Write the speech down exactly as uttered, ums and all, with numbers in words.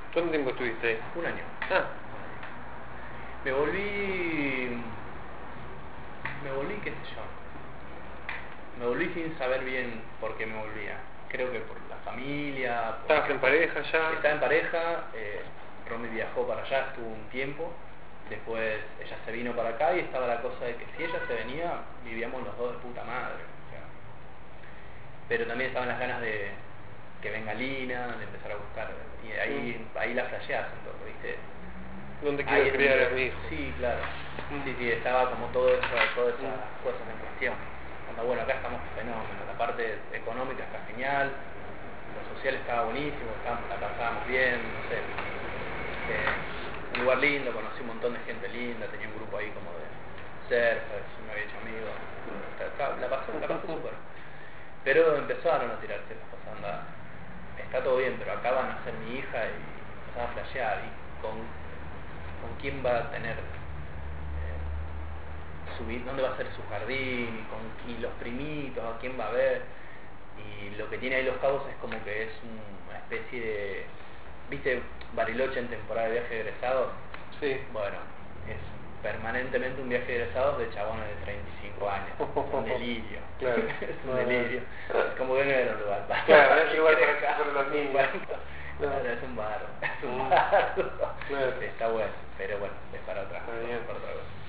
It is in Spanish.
¿Cuánto tiempo estuviste ahí? Un año. Ah. Me volví... Me volví, qué sé yo. Me volví sin saber bien por qué me volvía. Creo que por la familia... Por... ¿Estabas en pareja ya? Estaba en pareja, eh, Romy viajó para allá, estuvo un tiempo. Después ella se vino para acá y estaba la cosa de que si ella se venía, vivíamos los dos de puta madre. O sea. Pero también estaban las ganas de que venga Lina, de empezar a buscar. Y ahí, mm. ahí la flasheás un poco, ¿viste? ¿Dónde quiero criar donde... a mi hijo? Sí, claro. Mm. Sí, sí, estaba como todo eso, todas esas mm. cosas en cuestión. Cuando, bueno, acá estamos fenómenos. La parte económica está genial, lo social estaba buenísimo, estábamos, la pasábamos bien, no sé. Eh, un lugar lindo, conocí un montón de gente linda, tenía un grupo ahí como de surfers, me había hecho amigos, la pasé, la pasé súper. Pero empezaron a tirarse las cosas, anda, está todo bien, pero acá van a ser mi hija y empezaba a flashear, y con, con quién va a tener, eh, su, dónde va a ser su jardín, y, con, y los primitos, a quién va a ver, y lo que tiene ahí Los Cabos es como que es una especie de... ¿Viste Bariloche en temporada de viaje de egresados? Sí. Bueno, es permanentemente un viaje de egresados de chabones de treinta y cinco años. Es un delirio. Claro. Es un delirio. Es como que no era un lugar para... Claro, es un lugar para, para los niños. Claro, Claro. es un bar. Es un Mm. bar. Claro. Está bueno, pero bueno, es para otra, Está bien. para otra cosa.